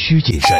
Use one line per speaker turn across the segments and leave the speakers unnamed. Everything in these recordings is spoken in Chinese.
需谨慎。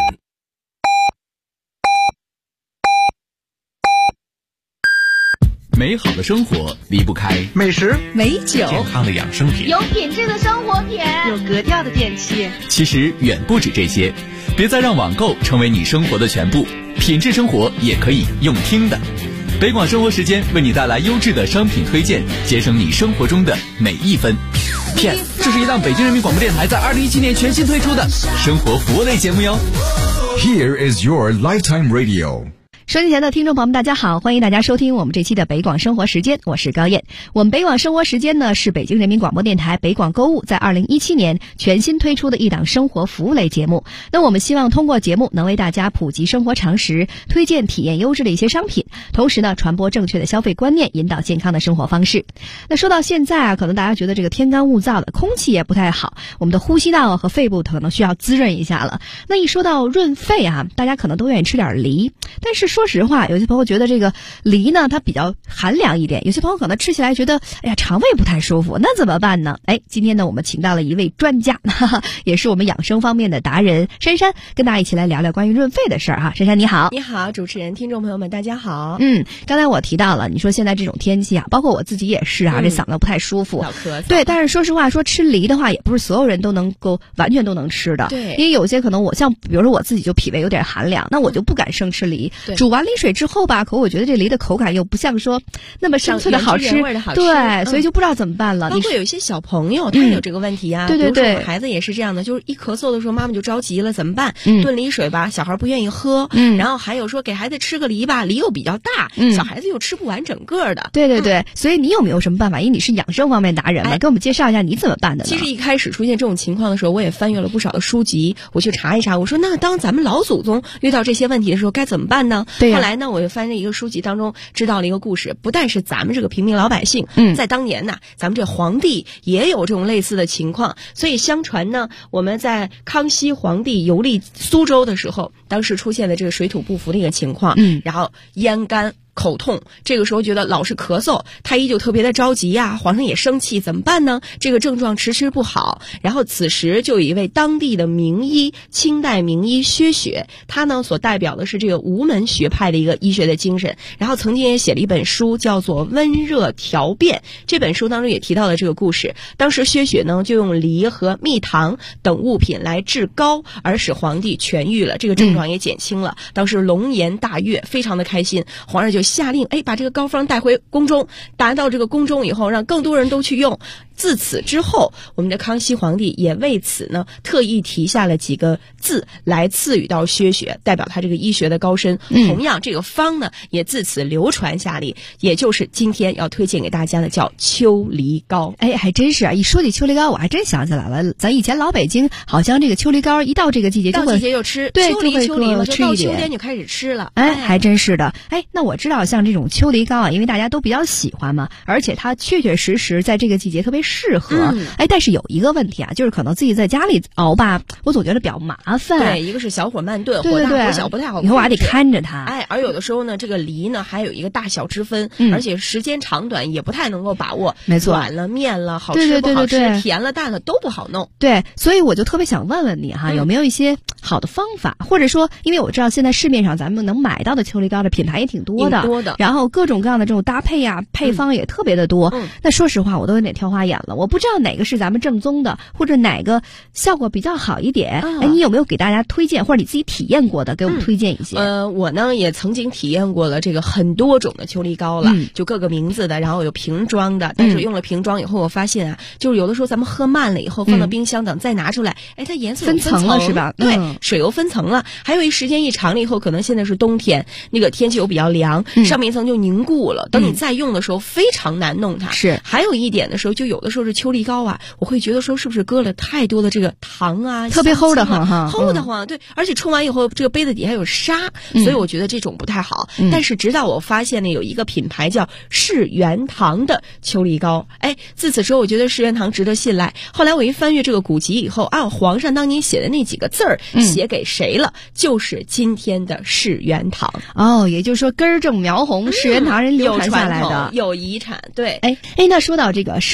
美好的生活离不开
美食、
美酒、
健康的养生品，
有品质的生活品，
有格调的电器。
其实远不止这些，别再让网购成为你生活的全部，品质生活也可以用听的。北广生活时间为你带来优质的商品推荐，节省你生活中的每一分。P.S. 这是一档北京人民广播电台在2017年全新推出的生活服务类节目哟。
Here is your lifetime radio。
收听前的听众朋友们大家好，欢迎大家收听我们这期的北广生活时间，我是高燕。我们北广生活时间呢是北京人民广播电台北广购物在2017年全新推出的一档生活服务类节目。那我们希望通过节目能为大家普及生活常识，推荐体验优质的一些商品，同时呢传播正确的消费观念，引导健康的生活方式。那说到现在啊，可能大家觉得这个天干物燥的，空气也不太好，我们的呼吸道和肺部可能需要滋润一下了。那一说到润肺啊，大家可能都愿意吃点梨，但是说实话，有些朋友觉得这个梨呢它比较寒凉一点，有些朋友可能吃起来觉得哎呀肠胃不太舒服，那怎么办呢？今天呢我们请到了一位专家，也是我们养生方面的达人珊珊，跟大家一起来聊聊关于润肺的事儿哈。珊珊你好。
你好，主持人，听众朋友们大家好。
刚才我提到了，你说现在这种天气啊，包括我自己也是啊，这嗓子不太舒服，
老咳嗽。
对，但是说实话，说吃梨的话，也不是所有人都能够完全都能吃的。
对，
因为有些可能我像比如说我自己就脾胃有点寒凉，那我就不敢生吃梨。煮完梨水之后吧，可我觉得这梨的口感又不像说那么生脆的好吃，对，所以就不知道怎么办了。
包括有一些小朋友他有这个问题啊，
对对对，
比如说我孩子也是这样的，就是一咳嗽的时候妈妈就着急了，怎么办？炖梨水吧，小孩不愿意喝，然后还有说给孩子吃个梨吧，梨又比较大，小孩子又吃不完整个的。
对对对，所以你有没有什么办法？因为你是养生方面达人嘛，给我们介绍一下你怎么办的呢？
其实一开始出现这种情况的时候，我也翻阅了不少的书籍，我去查一查，我说那当咱们老祖宗遇到这些问题的时候该怎么办呢？
对
后来呢，我又翻了一个书籍当中知道了一个故事，不但是咱们这个平民老百姓，在当年呢，咱们这皇帝也有这种类似的情况，所以相传呢，我们在康熙皇帝游历苏州的时候，当时出现了这个水土不服的一个情况，然后咽干口痛，这个时候觉得老是咳嗽，太医就特别的着急呀，皇上也生气，怎么办呢？这个症状迟迟不好。然后此时就有一位当地的名医，清代名医薛雪，他呢所代表的是这个吴门学派的一个医学的精神，然后曾经也写了一本书叫做《温热调变》，这本书当中也提到了这个故事。当时薛雪呢就用梨和蜜糖等物品来治膏，而使皇帝痊愈了，这个症状也减轻了。当时龙颜大悦，非常的开心，皇上就下令把这个膏方带回宫中，达到这个宫中以后，让更多人都去用。自此之后，我们的康熙皇帝也为此呢特意题下了几个字来赐予到薛雪，代表他这个医学的高深。同样这个方呢也自此流传下来，也就是今天要推荐给大家的叫秋梨膏。
还真是啊，一说起秋梨膏我还真想起来了，咱以前老北京好像这个秋梨膏一到这个季节就会，
到季节就吃，
对，
秋梨了，
就
到秋天就开始吃了。
还真是的。那我知道像这种秋梨膏啊，因为大家都比较喜欢嘛，而且它确确实实在这个季节特别适合。但是有一个问题啊，就是可能自己在家里熬吧，我总觉得比较麻烦。
对，一个是小火慢炖，火大火小不太好，
以后我还得看着它。
而有的时候呢，这个梨呢还有一个大小之分，而且时间长短也不太能够把握。
没错，
软了面了，好吃不好吃，甜了淡了都不好弄。
对，所以我就特别想问问你哈，有没有一些好的方法，或者说，因为我知道现在市面上咱们能买到的秋梨膏的品牌也挺多的，然后各种各样的这种搭配啊、配方也特别的多。那说实话，我都有点挑花眼了，我不知道哪个是咱们正宗的，或者哪个效果比较好一点。你有没有给大家推荐，或者你自己体验过的，给我们推荐一些？
我呢也曾经体验过了这个很多种的秋梨膏了，就各个名字的，然后有瓶装的，但是用了瓶装以后，我发现啊，就是有的时候咱们喝慢了以后，放到冰箱等再拿出来，它颜色
分层了是吧？
对，水油分层了。还有时间一长了以后，可能现在是冬天，那个天气又比较凉，上面一层就凝固了，等你再用的时候非常难弄它。
是，
还有一点的时候，就有的时候是秋梨膏啊，我会觉得说是不是搁了太多的这个糖啊，
特别齁得慌哈，
齁得慌。对，而且冲完以后，这个杯子底下有沙，所以我觉得这种不太好。但是直到我发现呢，有一个品牌叫世元堂的秋梨膏，自此之后我觉得世元堂值得信赖。后来我一翻阅这个古籍以后啊，皇上当年写的那几个字儿写给谁了？就是今天的世元堂。
也就是说根正苗红，世元堂人流传下来的，
有遗产。对，
那说到这个世元堂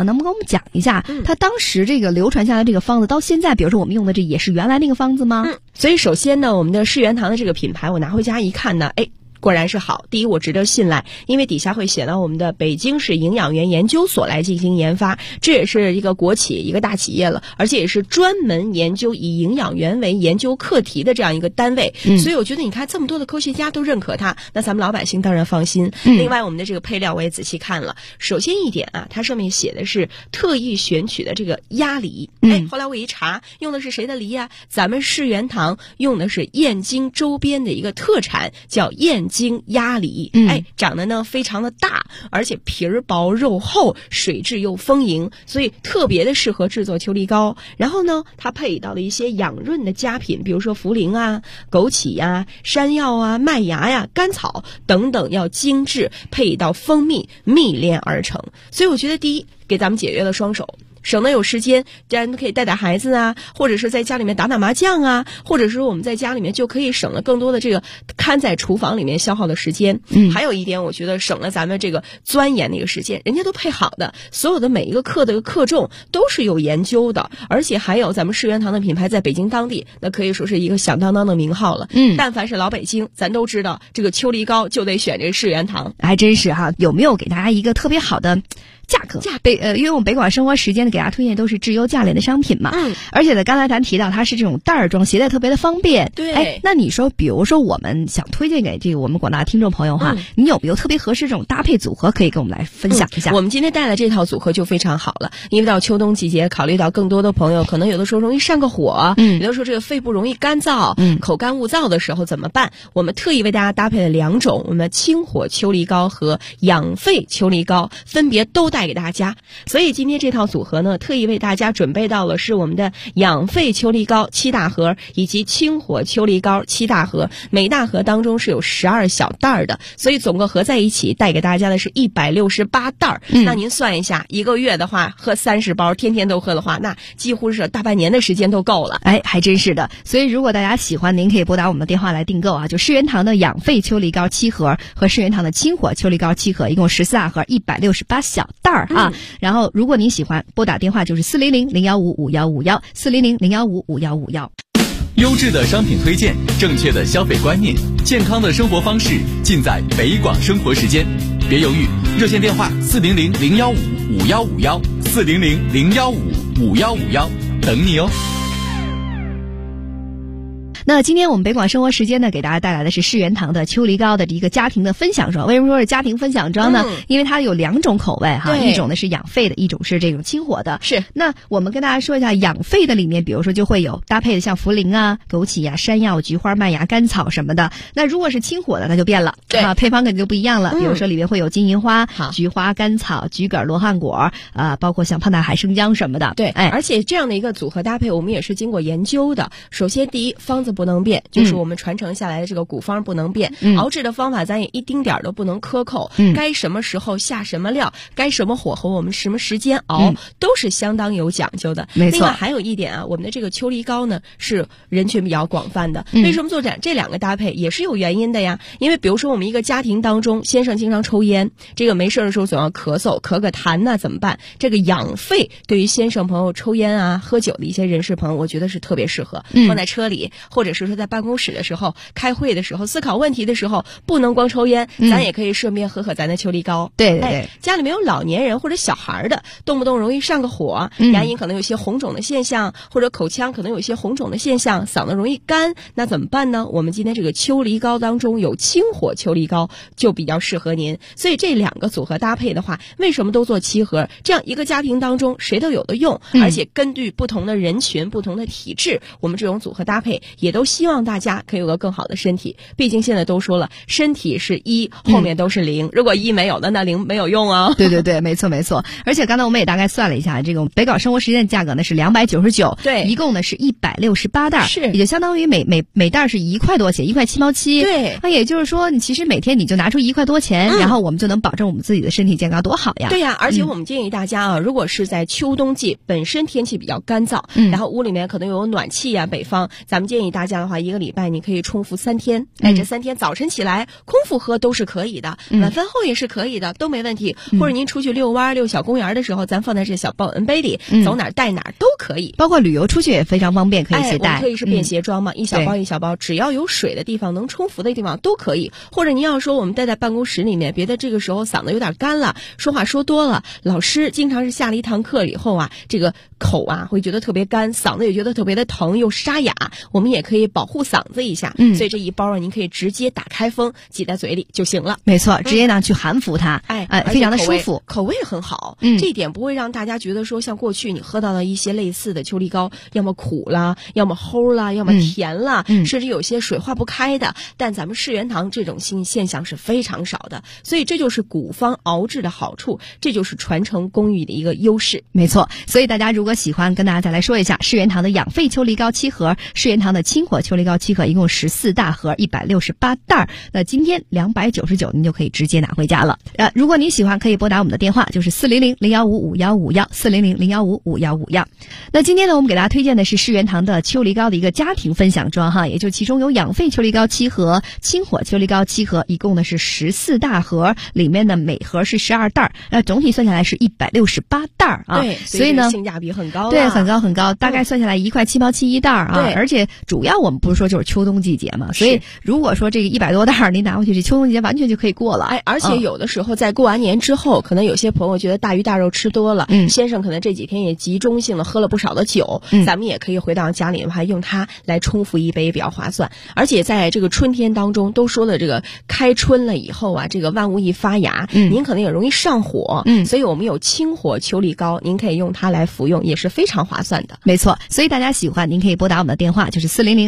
呢，能不能跟我们讲一下，它当时这个流传下来这个方子到现在，比如说我们用的这也是原来那个方子吗？
所以首先呢，我们的世元堂的这个品牌，我拿回家一看呢，果然是好。第一，我值得信赖，因为底下会写到我们的北京市营养园研究所来进行研发，这也是一个国企，一个大企业了，而且也是专门研究以营养园为研究课题的这样一个单位。所以我觉得你看这么多的科学家都认可它，那咱们老百姓当然放心。另外，我们的这个配料我也仔细看了，首先一点啊，它上面写的是特意选取的这个鸭梨。后来我一查，用的是谁的梨啊？咱们世元堂用的是燕京周边的一个特产，叫燕京鸭梨。长得呢非常的大，而且皮儿薄肉厚，水质又丰盈，所以特别的适合制作秋梨膏。然后呢，它配到了一些养润的佳品，比如说茯苓啊、枸杞呀、山药啊、麦芽呀、甘草等等，要精致，配一道蜂蜜蜜炼而成。所以我觉得第一，给咱们节约了双手，省得有时间，家人可以带孩子啊，或者是在家里面打麻将啊，或者是我们在家里面就可以省了更多的这个看在厨房里面消耗的时间。还有一点，我觉得省了咱们这个钻研的一个时间，人家都配好的，所有的每一个课的课重都是有研究的，而且还有咱们世元堂的品牌在北京当地，那可以说是一个响当当的名号了。但凡是老北京，咱都知道这个秋梨膏就得选这个世元堂。
还真是哈，有没有给大家一个特别好的价格？因为我们北广生活时间呢，给大家推荐都是质优价廉的商品嘛。而且呢，刚才咱提到它是这种袋儿装，携带特别的方便。
对。
那你说，比如说我们想推荐给这个我们广大听众朋友哈，你有没有特别合适这种搭配组合可以跟我们来分享一下？
我们今天带来这套组合就非常好了，因为到秋冬季节，考虑到更多的朋友可能有的时候容易上个火，有的时候这个肺部容易干燥，口干物燥的时候怎么办？我们特意为大家搭配了2种，我们清火秋梨膏和养肺秋梨膏，分别都带给大家。所以今天这套组合呢，特意为大家准备到了是我们的养肺秋梨膏7大盒，以及清火秋梨膏7大盒，每大盒当中是有12小袋的，所以总共合在一起带给大家的是168袋。那您算一下，一个月的话喝30包，天天都喝的话，那几乎是大半年的时间都够了。
还真是的。所以如果大家喜欢，您可以拨打我们的电话来订购啊，就世元堂的养肺秋梨膏7盒和世元堂的清火秋梨膏7盒，一共14大盒，168小袋啊。然后如果您喜欢，拨打电话就是400-015-5151，400-015-5151。
优质的商品推荐，正确的消费观念，健康的生活方式，尽在北广生活时间。别犹豫，热线电话400-015-5151，400-015-5151，等你哦。
那今天我们北广生活时间呢，给大家带来的是世元堂的秋梨膏的一个家庭的分享装。为什么说是家庭分享装呢？因为它有2种口味哈，一种呢是养肺的，一种是这种清火的。
是。
那我们跟大家说一下养肺的里面，比如说就会有搭配的像茯苓啊、枸杞啊、山药、菊花、麦芽、甘草什么的。那如果是清火的，那就变了，
对
啊，配方肯定就不一样了。比如说里面会有金银花、菊花、甘草、桔梗、罗汉果包括像胖大海生姜什么的。
对，而且这样的一个组合搭配，我们也是经过研究的。首先，第一，方子不能变，就是我们传承下来的这个古方不能变，熬制的方法咱也一丁点都不能克扣，该什么时候下什么料，该什么火候，我们什么时间熬，都是相当有讲究的。
没错。
另外还有一点啊，我们的这个秋梨膏呢是人群比较广泛的。为什么做这2个搭配也是有原因的呀？因为比如说我们一个家庭当中，先生经常抽烟，这个没事的时候总要咳嗽，咳个痰呢怎么办？这个养肺对于先生朋友抽烟啊、喝酒的一些人士朋友，我觉得是特别适合放在车里，或者是说在办公室的时候、开会的时候、思考问题的时候，不能光抽烟，咱也可以顺便喝咱的秋梨膏。
对对对。
家里面有老年人或者小孩的，动不动容易上个火，牙龈可能有些红肿的现象，或者口腔可能有一些红肿的现象，嗓子容易干，那怎么办呢？我们今天这个秋梨膏当中有清火秋梨膏，就比较适合您。所以这2个组合搭配的话，为什么都做7盒？这样一个家庭当中谁都有的用，而且根据不同的人群、不同的体质，我们这种组合搭配也都希望大家可以有个更好的身体。毕竟现在都说了，身体是1，后面都是0，如果1没有的，那0没有用哦。
对对对，没错没错。而且刚才我们也大概算了一下，这种北广生活时间的价格呢是299，
对，
一共呢是168袋，
是，
也就相当于每袋是1块多钱，1块7毛7。
对，
那也就是说，你其实每天你就拿出1块多钱，然后我们就能保证我们自己的身体健康，多好呀！
对呀，而且我们建议大家啊，如果是在秋冬季本身天气比较干燥，然后屋里面可能有暖气呀，北方，咱们建议大家下降的话，1个礼拜你可以冲服3天。这3天早晨起来空腹喝都是可以的，晚饭后也是可以的，都没问题。或者您出去遛弯、遛小公园的时候，咱放在这小保温杯里，走哪儿带哪儿都可以。
包括旅游出去也非常方便，可以携带。
我们可以是便携装嘛，一小包一小包，只要有水的地方，能冲服的地方都可以。或者您要说我们待在办公室里面，别的这个时候嗓子有点干了，说话说多了，老师经常是下了一堂课以后啊，这个口啊会觉得特别干，嗓子也觉得特别的疼又沙哑，我们也可以保护嗓子一下。所以这一包啊，您可以直接打开封挤在嘴里就行了。
没错，直接呢去含服它，非常的舒服，
口味很好。这一点不会让大家觉得说像过去你喝到的一些类似的秋梨膏，要么苦啦，要么齁啦，要么甜啦，甚至有些水化不开的。但咱们世元堂这种现象是非常少的，所以这就是古方熬制的好处，这就是传承工艺的一个优势。
没错，所以大家如果喜欢，跟大家再来说一下，世元堂的养肺秋梨膏7盒，世元堂的清火秋梨膏7盒，一共14大盒，168袋。那今天299，您就可以直接拿回家了。如果您喜欢，可以拨打我们的电话，就是400-015-5151，400-015-5151。那今天呢，我们给大家推荐的是世元堂的秋梨膏的一个家庭分享装哈，也就其中有养肺秋梨膏7盒，清火秋梨膏7盒，一共呢是14大盒，里面呢每盒是12袋，总体算下来是168袋啊。
对，所以呢性价比很高。
对，很高很高，大概算下来1块7毛7一袋啊。对，而且主要我们不是说就是秋冬季节嘛，所以如果说这个100多袋您拿回去，这秋冬季节完全就可以过了。
而且有的时候在过完年之后，可能有些朋友觉得大鱼大肉吃多了，先生可能这几天也集中性的喝了不少的酒，咱们也可以回到家里的话，用它来冲服一杯比较划算。而且在这个春天当中，都说的这个开春了以后啊，这个万物一发芽，您可能也容易上火，所以我们有清火秋梨膏，您可以用它来服用，也是非常划算的。
没错，所以大家喜欢，您可以拨打我们的电话，就是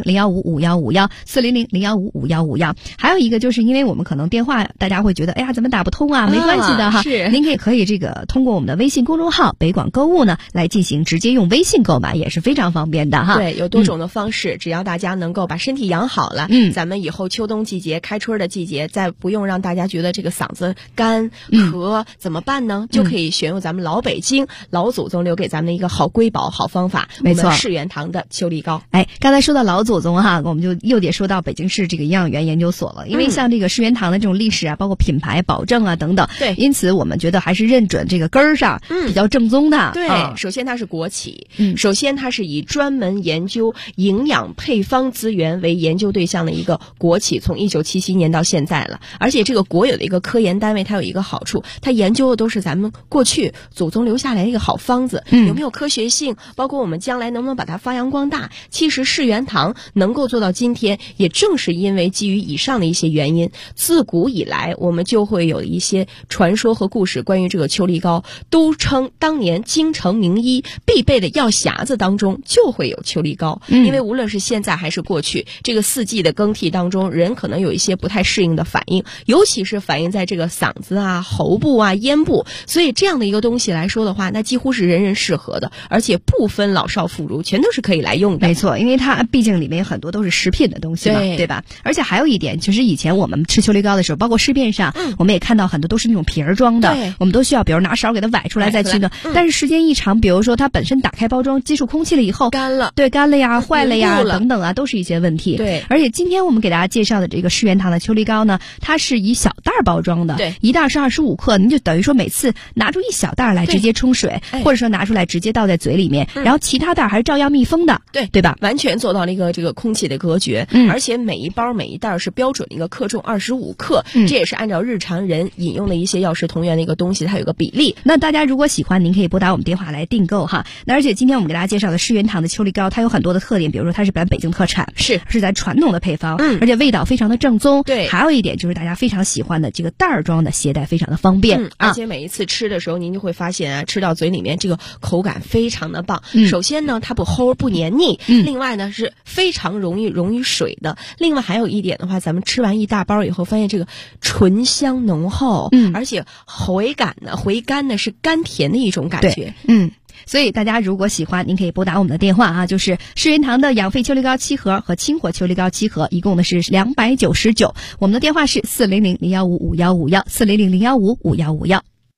400-015-5151，400-015-5151。还有一个就是因为我们可能电话大家会觉得，哎呀，怎么打不通啊？没关系的哈，
是，
您可以这个通过我们的微信公众号北广购物呢来进行直接用微信购买，也是非常方便的哈。
对，有多种的方式，只要大家能够把身体养好了，咱们以后秋冬季节、开春的季节，再不用让大家觉得这个嗓子干咳怎么办呢？就可以选用咱们老北京老祖宗留给咱们的一个好瑰宝、好方法，
没错，
世元堂的秋梨膏。
刚才说到老祖宗哈，我们就又得说到北京市这个营养园研究所了，因为像这个世元堂的这种历史啊，包括品牌保证啊等等，
对，
因此我们觉得还是认准这个根儿上比较正宗的。
对，首先它是国企，首先它是以专门研究营养配方资源为研究对象的一个国企，从1977年到现在了。而且这个国有的一个科研单位，它有一个好处，它研究的都是咱们过去祖宗留下来的一个好方子，有没有科学性，包括我们将来能不能把它发扬光大。其实世元堂能够做到今天，也正是因为基于以上的一些原因。自古以来，我们就会有一些传说和故事，关于这个秋梨膏，都称当年京城名医必备的药匣子当中就会有秋梨膏。因为无论是现在还是过去，这个4季的更替当中，人可能有一些不太适应的反应，尤其是反映在这个嗓子啊、喉部啊、咽部，所以这样的一个东西来说的话，那几乎是人人适合的，而且不分老少妇孺，全都是可以来用的。
没错，因为它毕竟里面有很多都是食品的东西嘛，对吧？而且还有一点，其实以前我们吃秋梨膏的时候，包括市面上，我们也看到很多都是那种瓶儿装的，我们都需要比如拿勺给它崴出来再去呢。但是时间一长，比如说它本身打开包装接触空气了以后，
干了，
对，干了呀、坏了呀等等啊，都是一些问题。
对，
而且今天我们给大家介绍的这个世元堂的秋梨膏呢，它是以小袋包装的，
对，
一袋是25克，您就等于说每次拿出一小袋来直接冲水，或者说拿出来直接倒在嘴里面，然后其他袋还是照样密封的，对吧？
完全做到了一个这个空气的隔绝，而且每一包每一袋是标准的一个克重25克，这也是按照日常人饮用的一些药食同源的一个东西，它有个比例。
那大家如果喜欢，您可以拨打我们电话来订购哈。那而且今天我们给大家介绍的世元堂的秋梨膏，它有很多的特点，比如说它是咱北京特产，是咱传统的配方，而且味道非常的正宗。
对，
还有一点就是大家非常喜欢的这个袋儿装的携带非常的方便，
而且每一次吃的时候，您就会发现啊，吃到嘴里面这个口感非常的棒。首先呢，它不齁不黏腻，另外呢是非常溶于水的。另外还有一点的话，咱们吃完一大包以后，发现这个醇香浓厚，而且回甘呢是甘甜的一种感觉。
所以大家如果喜欢，您可以拨打我们的电话啊，就是世元堂的养肺秋梨膏7盒和清火秋梨膏7盒，一共呢是299。我们的电话是400-015-5151，400-015-5151。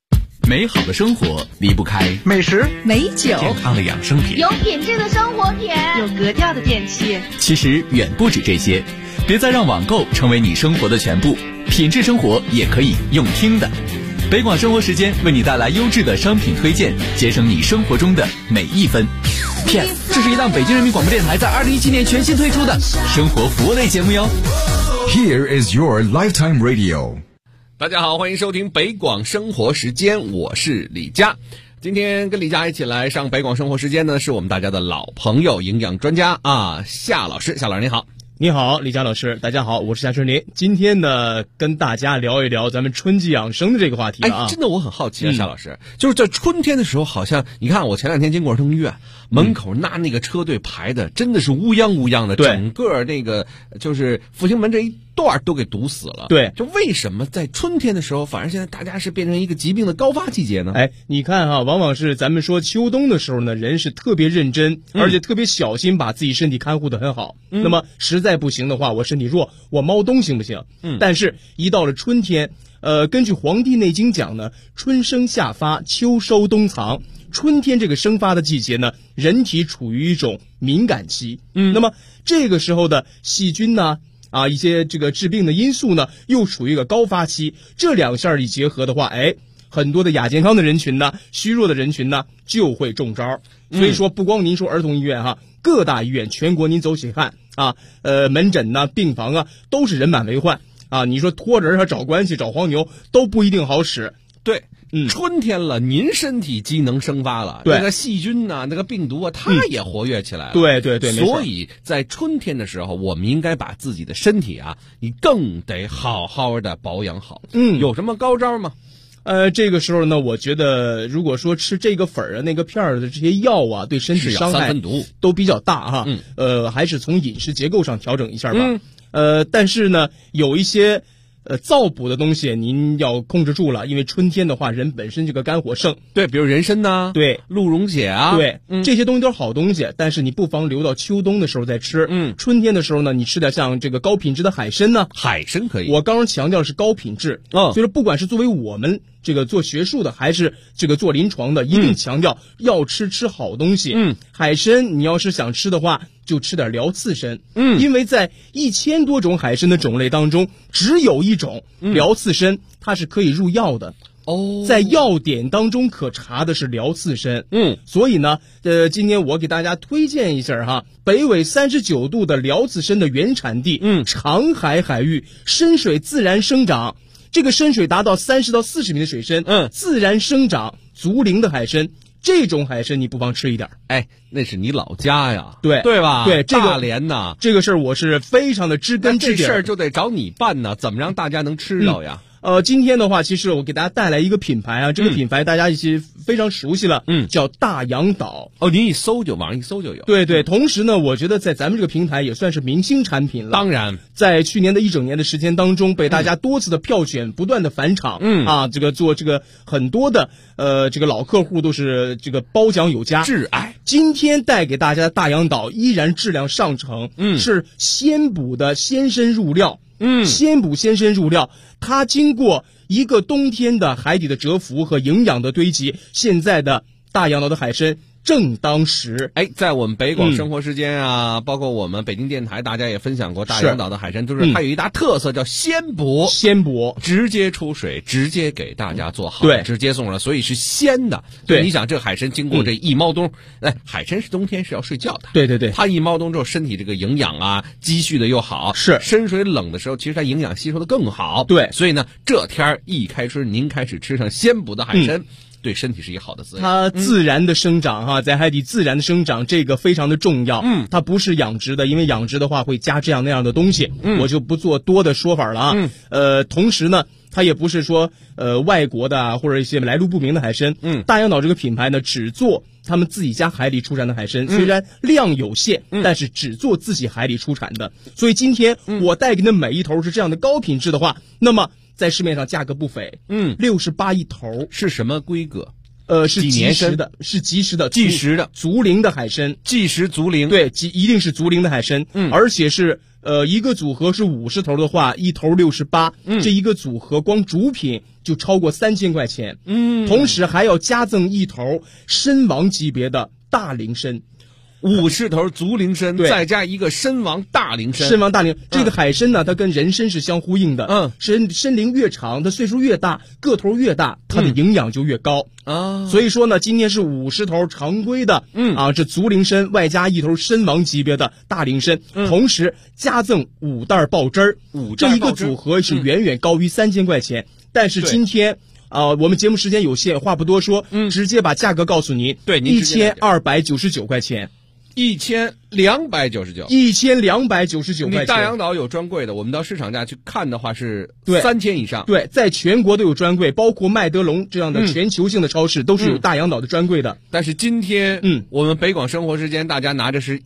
美好的生活离不开
美食、
美酒、
健康的养生品，
有品质的生活品，
有格调的电器。
其实远不止这些，别再让网购成为你生活的全部，品质生活也可以用听的。北广生活时间为你带来优质的商品推荐，节省你生活中的每一分。P.S. 这是一档北京人民广播电台在2017年全新推出的生活服务类节目哟。
Here is your lifetime radio。
大家好，欢迎收听北广生活时间，我是李佳。今天跟李佳一起来上北广生活时间呢，是我们大家的老朋友营养专家夏老师。夏老师你好。
你好，李佳老师，大家好，我是夏春林。今天呢，跟大家聊一聊咱们春季养生的这个话题啊。
真的我很好奇夏老师，就是在春天的时候，好像你看我前2天经过儿童医院门口，那个车队排的真的是乌泱乌泱的，整个那个就是复兴门这一段都给堵死了。
对，
就为什么在春天的时候，反而现在大家是变成一个疾病的高发季节呢？
你看往往是咱们说秋冬的时候呢，人是特别认真，而且特别小心，把自己身体看护得很好。那么实在不行的话，我身体弱，我猫冬行不行？但是一到了春天，根据《黄帝内经》讲呢，春生夏发，秋收冬藏。春天这个生发的季节呢，人体处于一种敏感期。那么这个时候的细菌呢，一些这个致病的因素呢，又处于一个高发期。这两项一结合的话，很多的亚健康的人群呢，虚弱的人群呢，就会中招。所以说，不光您说儿童医院各大医院全国您走起看门诊呢、病房都是人满为患你说托人找关系、找黄牛都不一定好使。
对。春天了，您身体机能生发了，那个细菌那个病毒它也活跃起来了。
对，
所以在春天的时候，我们应该把自己的身体你更得好好的保养好。有什么高招吗？
这个时候呢，我觉得如果说吃这个粉那个片的这些药对身体伤害都比较大还是从饮食结构上调整一下吧。但是呢，有一些燥补的东西您要控制住了，因为春天的话，人本身这个肝火盛，
对，比如人参呐，
对，
鹿茸血
对，这些东西都是好东西，但是你不妨留到秋冬的时候再吃。春天的时候呢，你吃点像这个高品质的海参呢，
海参可以。
我刚刚强调的是高品质，所以说不管是作为我们这个做学术的，还是这个做临床的，一定强调要吃好东西。海参你要是想吃的话，就吃点辽刺参。因为在1000多种海参的种类当中，只有一种辽刺参，它是可以入药的。在药典当中可查的是辽刺参。所以呢，今天我给大家推荐一下北纬39度的辽刺参的原产地，长海海域深水自然生长。这个深水达到30到40米的水深，自然生长竹林的海参，这种海参你不妨吃一点。
那是你老家呀，
对
吧？
对，这个
大连呐，
这个事儿我是非常的知根知底。
这事儿就得找你办呢，怎么让大家能吃到呀？
今天的话，其实我给大家带来一个品牌这个品牌大家一起非常熟悉了，叫大洋岛。
您网上一搜就有。
对，同时呢，我觉得在咱们这个平台也算是明星产品了。
当然，
在去年的1整年的时间当中，被大家多次的票选，不断的返场，这个做这个很多的这个老客户都是这个褒奖有加，
挚爱。
今天带给大家的大洋岛依然质量上乘，是鲜补的鲜参入料。鲜补鲜参入料，它经过一个冬天的海底的蛰伏和营养的堆积，现在的大洋岛的海参正当时。
在我们北广生活时间包括我们北京电台，大家也分享过大洋岛的海参，就是它有一大特色叫鲜补，直接出水，直接给大家做好，直接送了，所以是鲜的。对，你想这海参经过这一猫冬，海参是冬天是要睡觉的，
对，
它一猫冬之后，身体这个营养积蓄的又好，
是
深水冷的时候，其实它营养吸收的更好，
对，
所以呢，这天一开春，您开始吃上鲜补的海参。对身体是一个好的滋养，
它自然的生长在海底自然的生长，这个非常的重要。它不是养殖的，因为养殖的话会加这样那样的东西，我就不做多的说法了同时呢，它也不是说外国的或者一些来路不明的海参。大洋岛这个品牌呢，只做他们自己家海里出产的海参，虽然量有限，但是只做自己海里出产的。所以今天我带给的每一头是这样的高品质的话，那么在市面上价格不菲，68一头。
是什么规格？
是即食的，
即食的
竹林的海参，
即食竹林，
对，一定是竹林的海参，而且是一个组合是50头的话，一头68，这一个组合光主品就超过3000块钱。同时还要加赠一头参王级别的大龄参。
50头足龄参，再加一个参王大龄参。
参王大龄，这个海参呢，它跟人参是相呼应的。参龄越长，它岁数越大，个头越大，它的营养就越高啊。所以说呢，今天是50头常规的，这足龄参外加一头参王级别的大龄参，同时加赠5袋爆汁儿。这一个组合是远远高于3000块钱。但是今天我们节目时间有限，话不多说，直接把价格告诉您。
对
，1299块钱。
1299，1299块钱。你大洋岛有专柜的，我们到市场价去看的话是3000以上。
对，在全国都有专柜，包括麦德龙这样的全球性的超市都是有大洋岛的专柜的。
但是今天，我们北广生活时间大家拿着是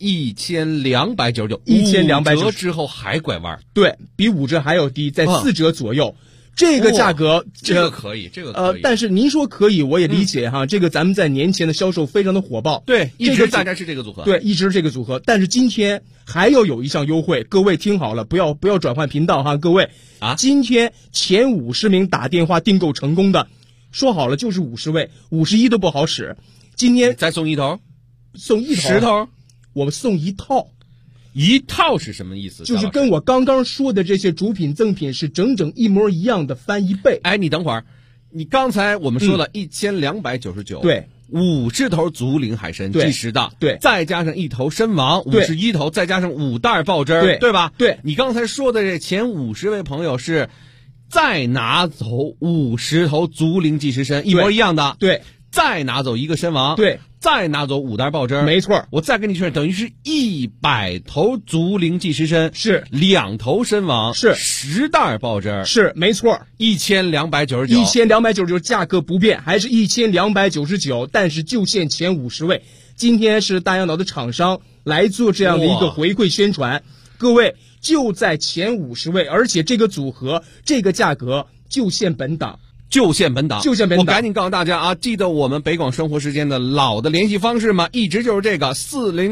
1299，5折之后还拐弯，
对比5折还要低，在4折左右。这个价格，
这个可以，这个可以。
但是您说可以，我也理解哈。这个咱们在年前的销售非常的火爆，
对，一直大家是这个组合，
对，一直是这个组合。但是今天还要有一项优惠，各位听好了，不要转换频道哈，各位啊，今天前50名打电话订购成功的，说好了就是50位，51都不好使。今天
再送一头，
送一头
10头，
我们送一套。
一套是什么意思？
就是跟我刚刚说的这些主品赠品是整整一模一样的，翻1倍。
哎，你等会儿，你刚才我们说了1299，
对
，50头足龄海参计时的，
对，
再加上一头参王51头，再加上5袋爆汁儿，对吧？
对，
你刚才说的这前50位朋友是再拿走50头足龄计时参，一模一样的，
对，
再拿走一个参王，
对。
再拿走5袋爆汁儿，
没错。
我再跟你确认，等于是100头足龄计时参，
是
2头参王，
是
10袋爆汁儿，
是没错。
1299，
价格不变，还是1299，但是就限前50位。今天是大洋岛的厂商来做这样的一个回馈宣传，各位就在前50位，而且这个组合这个价格就限本档。
就限本档，我赶紧告诉大家啊，记得我们北广生活时间的老的联系方式吗？一直就是这个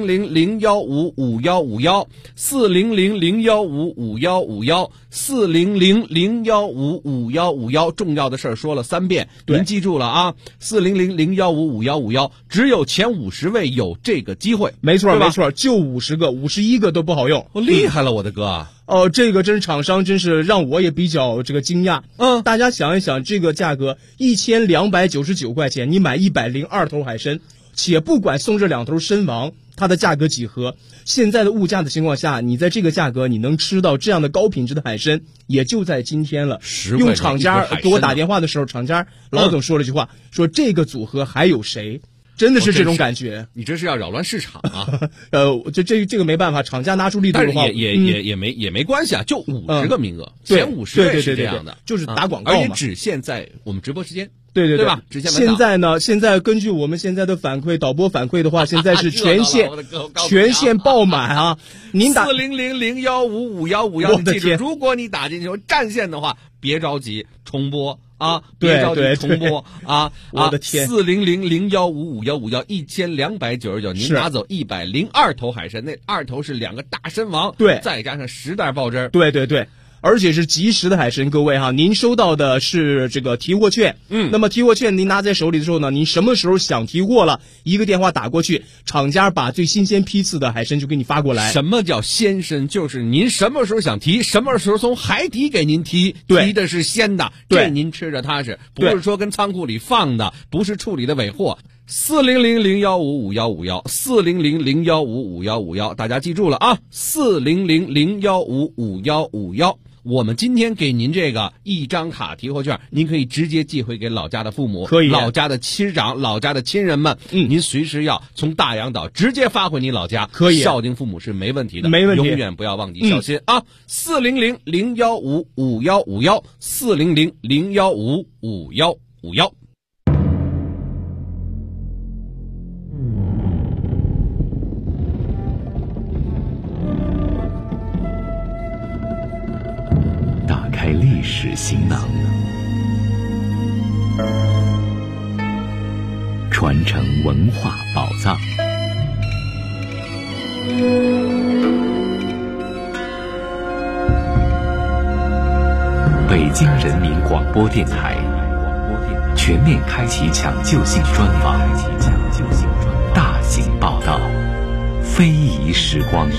40001555151，400015151，400015151，重要的事儿说了3遍，您记住了啊，400015151，只有前50位有这个机会，
没错没错，就50个，51个都不好用，
厉害了我的哥啊！
这个真是厂商真是让我也比较这个惊讶。大家想一想，这个价格1299块钱，你买102头海参，且不管送这2头参王，它的价格几何？现在的物价的情况下，你在这个价格你能吃到这样的高品质的海参，也就在今天了。用厂家给我打电话的时候，厂家老总说了一句话，说这个组合还有谁？真的是这种感觉，
你这是要扰乱市场啊！
这个没办法，厂家拿出力度的话，
也没关系啊，就50个名额，前50位是这样的，
就是打广告嘛，
而且只限在我们直播时间，
对
吧？只限
现在呢，现在根据我们现在的反馈，导播反馈的话，现在是全线爆满啊！您打
40001555151，你记住，如果你打进去占线的话，别着急重播。别着急重播啊！
我的天
，40001555151，1299，您拿走102头海参，那2头是2个大参王，
对，
再加上10袋爆汁儿，
对。而且是即时的海参，各位哈，您收到的是这个提货券，那么提货券您拿在手里的时候呢，您什么时候想提货了，一个电话打过去，厂家把最新鲜批次的海参就给你发过来。
什么叫鲜参？就是您什么时候想提，什么时候从海底给您提，提的是鲜的，这您吃着踏实，不是说跟仓库里放的，不是处理的尾货。40001555151，40001555151，大家记住了啊！40001555151。我们今天给您这个1张卡提货券，您可以直接寄回给老家的父母，
可以，
老家的亲长、老家的亲人们，您随时要从大洋岛直接发回你老家，
可以，
孝敬父母是没问题的，
没问题，
永远不要忘记孝心啊！40001555151，40001555151。
开历史行囊，传承文化宝藏。
北京人民广播电台全面开启抢救性专访，大型报道，非遗时光。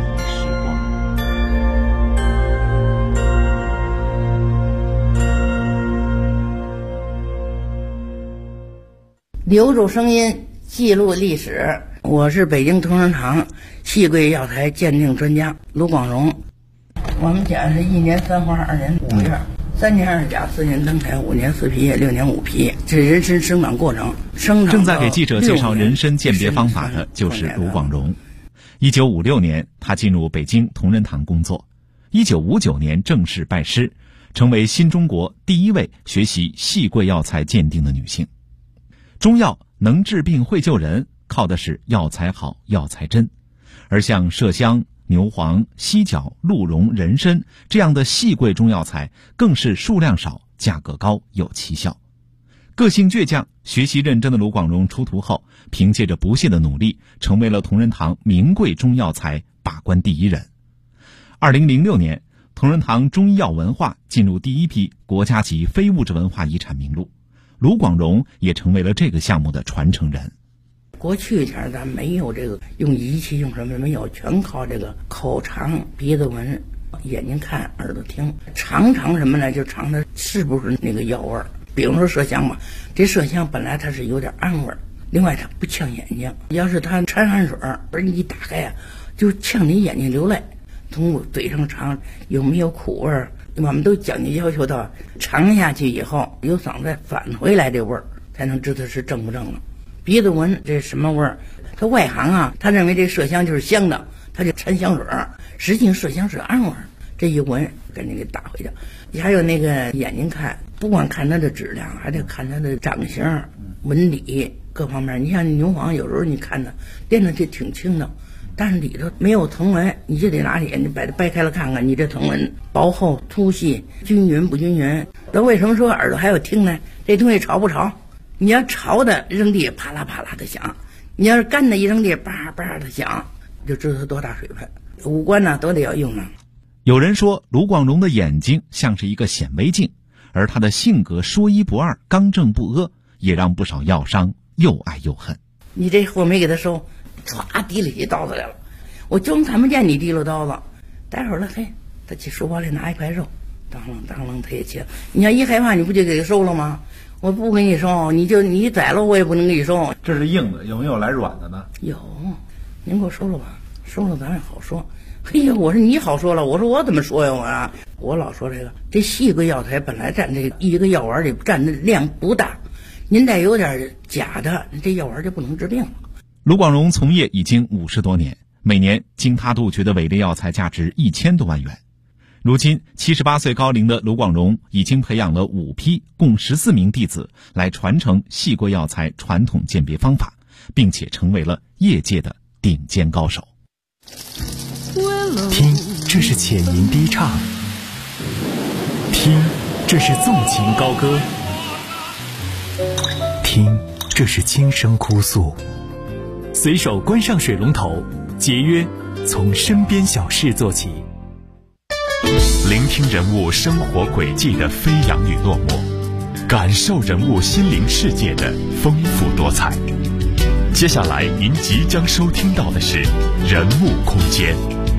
留住声音，记录历史。我是北京同仁堂细桂药材鉴定专家卢广荣。我们家是1年3花2年5月，3年2甲4年登台5年4皮叶6年5皮，这人参生长过程。
正在给记者介绍人参鉴别方法的就是卢广荣。1956年，他进入北京同仁堂工作。1959年正式拜师，成为新中国第一位学习细桂药材鉴定的女性。中药能治病会救人，靠的是药材好、药材真。而像麝香、牛黄、犀角、鹿茸、人参这样的细桂中药材，更是数量少、价格高、有奇效。个性倔强、学习认真的卢广荣出徒后，凭借着不懈的努力，成为了同仁堂名贵中药材把关第一人。2006年，同仁堂中医药文化进入第一批国家级非物质文化遗产名录，卢广荣也成为了这个项目的传承人。
过去前咱没有这个用仪器用什么没有，全靠这个口尝、鼻子闻、眼睛看、耳朵听。尝什么呢？就尝它是不是那个药味儿。比如说麝香吧，这麝香本来它是有点暗味儿，另外它不呛眼睛。要是它掺汗水，而你一打开呀，就呛你眼睛流泪。从嘴上尝有没有苦味儿，我们都讲究要求到尝下去以后，由嗓子返回来这味儿，才能知道是正不正了。鼻子闻这什么味儿？他外行啊，他认为这麝香就是香的，他就掺香水儿，实际上麝香是暗味儿。这一闻，赶紧给打回去。还有那个眼睛看，不光看它的质量，还得看它的长相、纹理各方面。你像牛黄，有时候你看它练的就挺轻的，但是里头没有藤纹，你就得拿眼睛把它掰开了看看，你这藤纹薄厚、粗细、均匀不均匀。那为什么说耳朵还有听呢？这东西潮不潮？你要潮的扔地啪啦啪啦的响，你要是干的一扔地叭叭的响，就知道它多大水分。五官呢都得要用啊。
有人说卢广荣的眼睛像是一个显微镜，而他的性格说一不二、刚正不阿，也让不少药商又爱又恨。
你这货没给他收，唰提了起刀子来了，我就看不见你提了刀子。待会儿了，嘿，他去书包里拿一块肉，当啷他也切。你要一害怕，你不就给他收了吗？我不给你收，你宰了我也不能给你收。
这是硬的，有没有来软的呢？
有，您给我收了吧，收了咱也好说。嘿呀，我说你好说了，我说我怎么说呀？我老说这细桂药材本来占这一个药丸里占的量不大，您再有点假的，这药丸就不能治病了。
卢广荣从业已经50多年，每年经他杜绝的伪劣药材价值1000多万元。如今78岁高龄的卢广荣已经培养了5批共14名弟子来传承细桂药材传统鉴别方法，并且成为了业界的顶尖高手。
听，这是浅吟低唱；听，这是纵情高歌；听，这是轻声哭诉。随手关上水龙头，节约从身边小事做起。
聆听人物生活轨迹的飞扬与落寞，感受人物心灵世界的丰富多彩。接下来您即将收听到的是人物空间。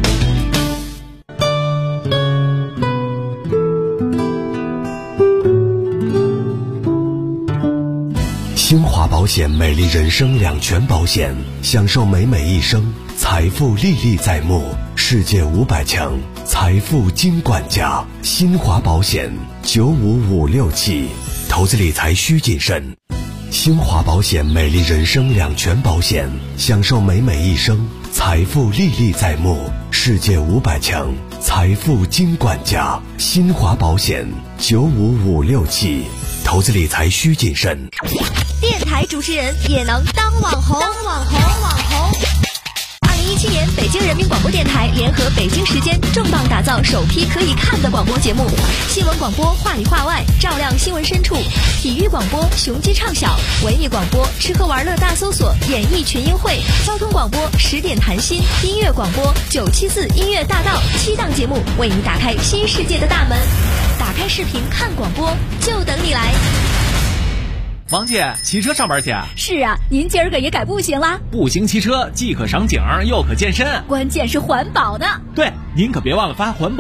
新华保险美丽人生两全保险，享受美一生，财富历历在目，世界500强，财富金管家。新华保险95567，投资理财需谨慎。新华保险美丽人生两全保险，享受美一生，财富历历在目，世界500强，财富金管家。新华保险95567，投资理财需谨慎。
电台主持人也能当网红。2017年北京人
人民广播电台联合北京时间重磅打造首批可以看的广播节目，新闻广播话里话外，照亮新闻深处；体育广播雄鸡唱晓，文艺广播吃喝玩乐大搜索，演艺群英会；交通广播10点谈心，音乐广播974音乐大道，7档节目为你打开新世界的大门。打开视频看广播，就等你来。
王姐，骑车上班去？
是啊，您今儿个也改步行啦？
步行骑车既可赏景又可健身，
关键是环保呢。
对，您可别忘了发环保